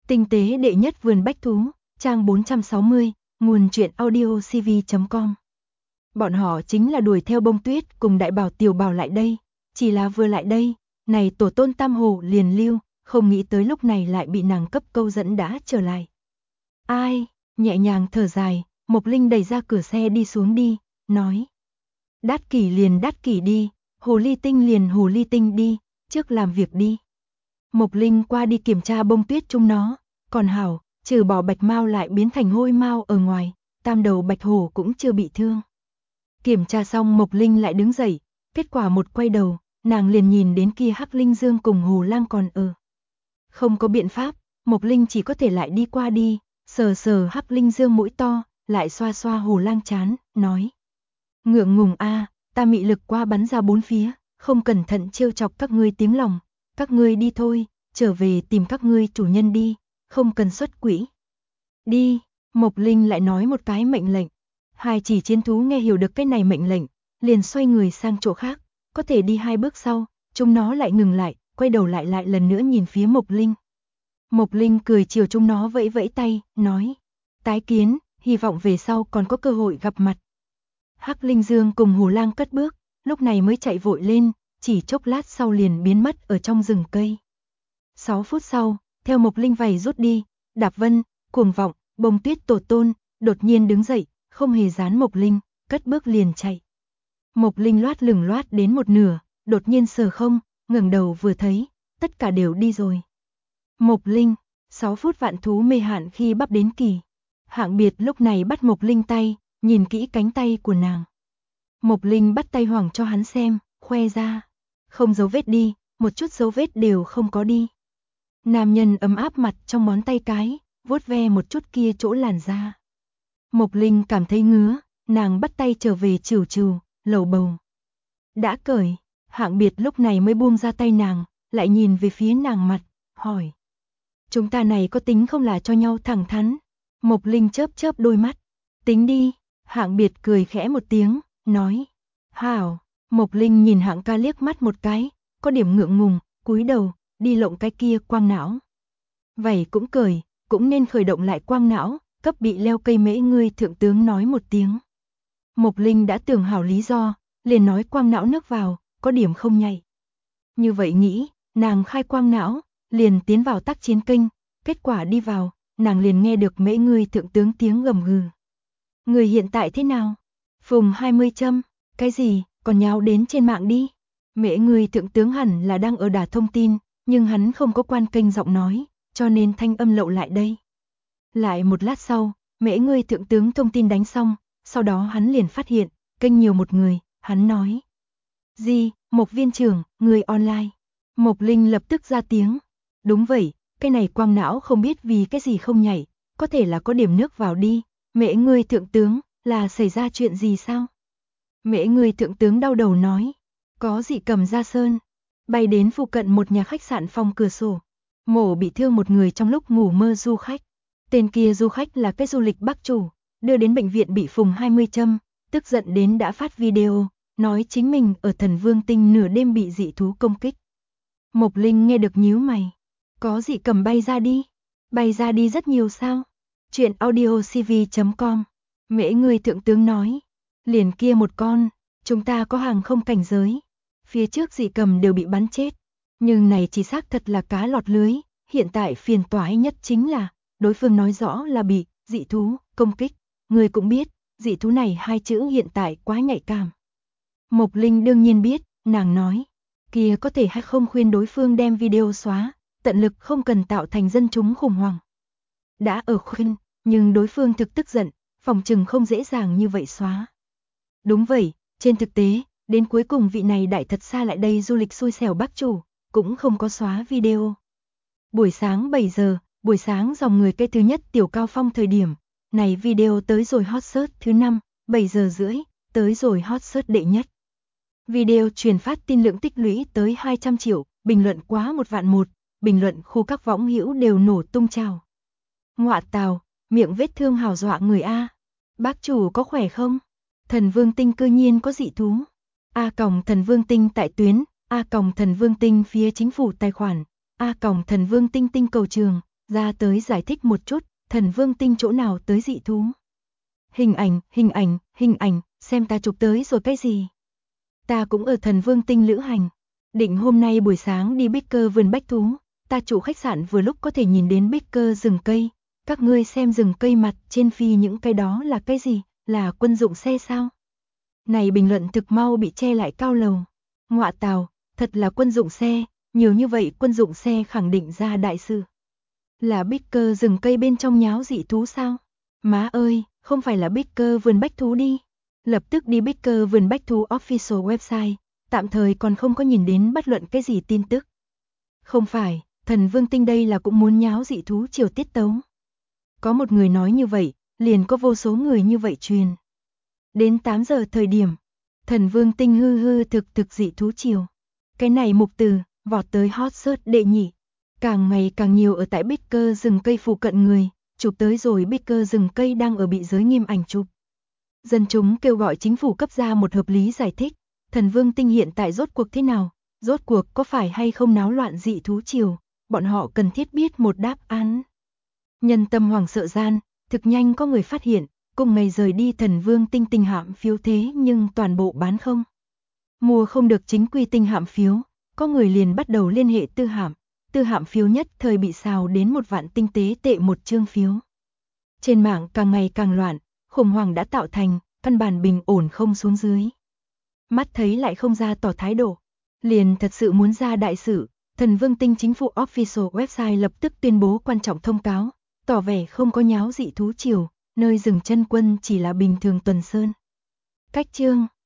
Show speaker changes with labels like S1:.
S1: Tinh tế đệ nhất vườn bách thú, trang 460, nguồn truyện audiocv.com. Bọn họ chính là đuổi theo Bông Tuyết cùng đại bảo tiểu bảo lại đây, chỉ là vừa lại đây, này tổ tôn tam hồ liền lưu, không nghĩ tới lúc này lại bị nàng cấp câu dẫn đã trở lại. Ai, nhẹ nhàng thở dài, Mộc Linh đẩy ra cửa xe đi xuống đi, nói. Đát kỷ liền đát kỷ đi, hồ ly tinh liền hồ ly tinh đi, trước làm việc đi. Mộc Linh qua đi kiểm tra Bông Tuyết chúng nó, còn hảo, trừ bỏ bạch mao lại biến thành hôi mao ở ngoài, tam đầu bạch hổ cũng chưa bị thương. Kiểm tra xong Mộc Linh lại đứng dậy, kết quả một quay đầu, nàng liền nhìn đến kia Hắc Linh Dương cùng Hồ Lang còn ở. Không có biện pháp, Mộc Linh chỉ có thể lại đi qua đi, sờ sờ Hắc Linh Dương mũi to, lại xoa xoa Hồ Lang trán, nói. Ngượng ngùng a, ta mị lực qua bắn ra bốn phía, không cẩn thận trêu chọc các ngươi tiếng lòng, các ngươi đi thôi, trở về tìm các ngươi chủ nhân đi, không cần xuất quỹ. Đi, Mộc Linh lại nói một cái mệnh lệnh. Hai chỉ chiến thú nghe hiểu được cái này mệnh lệnh, liền xoay người sang chỗ khác, có thể đi hai bước sau, chúng nó lại ngừng lại, quay đầu lại lần nữa nhìn phía Mộc Linh. Mộc Linh cười chiều chúng nó vẫy vẫy tay, nói, tái kiến, hy vọng về sau còn có cơ hội gặp mặt. Hắc Linh Dương cùng Hồ Lang cất bước, lúc này mới chạy vội lên, chỉ chốc lát sau liền biến mất ở trong rừng cây. 6 phút sau, theo Mộc Linh vầy rút đi, Đạp Vân, Cuồng Vọng, Bông Tuyết tổ tôn, đột nhiên đứng dậy, không hề dán Mộc Linh, cất bước liền chạy. Mộc Linh loát lửng loát đến một nửa, đột nhiên sờ không, ngẩng đầu vừa thấy, tất cả đều đi rồi. Mộc Linh, 6 phút vạn thú mê hạn khi bắp đến kỳ. Hạng Biệt lúc này bắt Mộc Linh tay, nhìn kỹ cánh tay của nàng. Mộc Linh bắt tay Hoàng cho hắn xem, khoe ra. Không dấu vết đi, một chút dấu vết đều không có đi. Nam nhân ấm áp mặt trong ngón tay cái, vuốt ve một chút kia chỗ làn da. Mộc Linh cảm thấy ngứa, nàng bắt tay trở về trừu trừu, lầu bầu. Đã cởi, Hạng Biệt lúc này mới buông ra tay nàng, lại nhìn về phía nàng mặt, hỏi. Chúng ta này có tính không là cho nhau thẳng thắn? Mộc Linh chớp chớp đôi mắt. Tính đi, Hạng Biệt cười khẽ một tiếng, nói. Hảo, Mộc Linh nhìn Hạng ca liếc mắt một cái, có điểm ngượng ngùng, cúi đầu, đi lộng cái kia quang não. Vậy cũng cười, cũng nên khởi động lại quang não, cấp bị leo cây mễ ngươi thượng tướng nói một tiếng. Mộc Linh đã tưởng hảo lý do, liền nói quang não nước vào, có điểm không nhạy. Như vậy nghĩ, nàng khai quang não, liền tiến vào tác chiến kênh, kết quả đi vào, nàng liền nghe được mễ ngươi thượng tướng tiếng gầm gừ. Người hiện tại thế nào? Phùng 20 châm, cái gì, còn nháo đến trên mạng đi. Mễ ngươi thượng tướng hẳn là đang ở đả thông tin, nhưng hắn không có quan kênh giọng nói, cho nên thanh âm lậu lại đây. Lại một lát sau, mễ ngươi thượng tướng thông tin đánh xong, sau đó hắn liền phát hiện, kênh nhiều một người, hắn nói. Gì, Mộc viên trưởng, người online. Mộc Linh lập tức ra tiếng. Đúng vậy, cái này quang não không biết vì cái gì không nhảy, có thể là có điểm nước vào đi. Mễ ngươi thượng tướng, là xảy ra chuyện gì sao? Mễ ngươi thượng tướng đau đầu nói. Có dị cầm ra sơn, bay đến phụ cận một nhà khách sạn phòng cửa sổ. Mổ bị thương một người trong lúc ngủ mơ du khách. Tên kia du khách là cái du lịch Bắc chủ, đưa đến bệnh viện bị Phùng 20 châm, tức giận đến đã phát video, nói chính mình ở Thần Vương Tinh nửa đêm bị dị thú công kích. Mộc Linh nghe được nhíu mày. Có dị cầm bay ra đi? Bay ra đi rất nhiều sao? Chuyện audiocv.com. Mễ người thượng tướng nói. Liền kia một con, chúng ta có hàng không cảnh giới. Phía trước dị cầm đều bị bắn chết. Nhưng này chỉ xác thật là cá lọt lưới. Hiện tại phiền toái nhất chính là, đối phương nói rõ là bị dị thú công kích. Người cũng biết, dị thú này hai chữ hiện tại quá nhạy cảm. Mộc Linh đương nhiên biết, nàng nói. Kia có thể hay không khuyên đối phương đem video xóa, tận lực không cần tạo thành dân chúng khủng hoảng. Đã ở khuyên, nhưng đối phương thực tức giận, phòng trừng không dễ dàng như vậy xóa. Đúng vậy, trên thực tế, đến cuối cùng vị này đại thật xa lại đây du lịch xui xẻo Bắc chủ, cũng không có xóa video. Buổi sáng 7 giờ, buổi sáng dòng người cây thứ nhất tiểu cao phong thời điểm, này video tới rồi hot search thứ 5, 7 giờ rưỡi, tới rồi hot search đệ nhất. Video truyền phát tin lượng tích lũy tới 200 triệu, bình luận quá 1 vạn 1, bình luận khu các võng hữu đều nổ tung trào. Ngọa tào, miệng vết thương hào dọa người A. Bác chủ có khỏe không? Thần Vương Tinh cư nhiên có dị thú. Thần Vương Tinh tại tuyến, Thần Vương Tinh phía chính phủ tài khoản, Thần Vương Tinh tinh cầu trường, Ra tới giải thích một chút, Thần Vương Tinh chỗ nào tới dị thú. Hình ảnh, xem ta chụp tới rồi cái gì. Ta cũng ở Thần Vương Tinh lữ hành. Định hôm nay buổi sáng đi Baker vườn bách thú, ta chủ khách sạn vừa lúc có thể nhìn đến Baker rừng cây. Các ngươi xem rừng cây mặt trên phi những cái đó là cái gì, là quân dụng xe sao? Này bình luận thực mau bị che lại cao lầu. Ngọa tào, thật là quân dụng xe, nhiều như vậy quân dụng xe khẳng định ra đại sự. Là Baker rừng cây bên trong nháo dị thú sao? Má ơi, không phải là Baker vườn bách thú đi. Lập tức đi Baker vườn bách thú official website, tạm thời còn không có nhìn đến bất luận cái gì tin tức. Không phải, Thần Vương Tinh đây là cũng muốn nháo dị thú chiều tiết tấu. Có một người nói như vậy, liền có vô số người như vậy truyền. Đến 8 giờ thời điểm, Thần Vương Tinh hư thực dị thú chiều. Cái này mục từ, vọt tới hot search đệ nhị. Càng ngày càng nhiều ở tại Baker rừng cây phụ cận người, chụp tới rồi Baker rừng cây đang ở bị giới nghiêm ảnh chụp. Dân chúng kêu gọi chính phủ cấp ra một hợp lý giải thích, Thần Vương Tinh hiện tại rốt cuộc thế nào, rốt cuộc có phải hay không náo loạn dị thú chiều, bọn họ cần thiết biết một đáp án. Nhân tâm hoảng sợ gian, thực nhanh có người phát hiện, cùng ngày rời đi Thần Vương Tinh tinh hạm phiếu thế nhưng toàn bộ bán không. Mua không được chính quy tinh hạm phiếu, có người liền bắt đầu liên hệ tư hạm phiếu nhất thời bị xào đến 1 vạn tinh tế tệ một chương phiếu. Trên mạng càng ngày càng loạn, khủng hoảng đã tạo thành, căn bản bình ổn không xuống dưới. Mắt thấy lại không ra tỏ thái độ, liền thật sự muốn ra đại sự, Thần Vương Tinh chính phủ official website lập tức tuyên bố quan trọng thông cáo, tỏ vẻ không có nháo dị thú chiều, nơi dừng chân quân chỉ là bình thường tuần sơn. Cách chương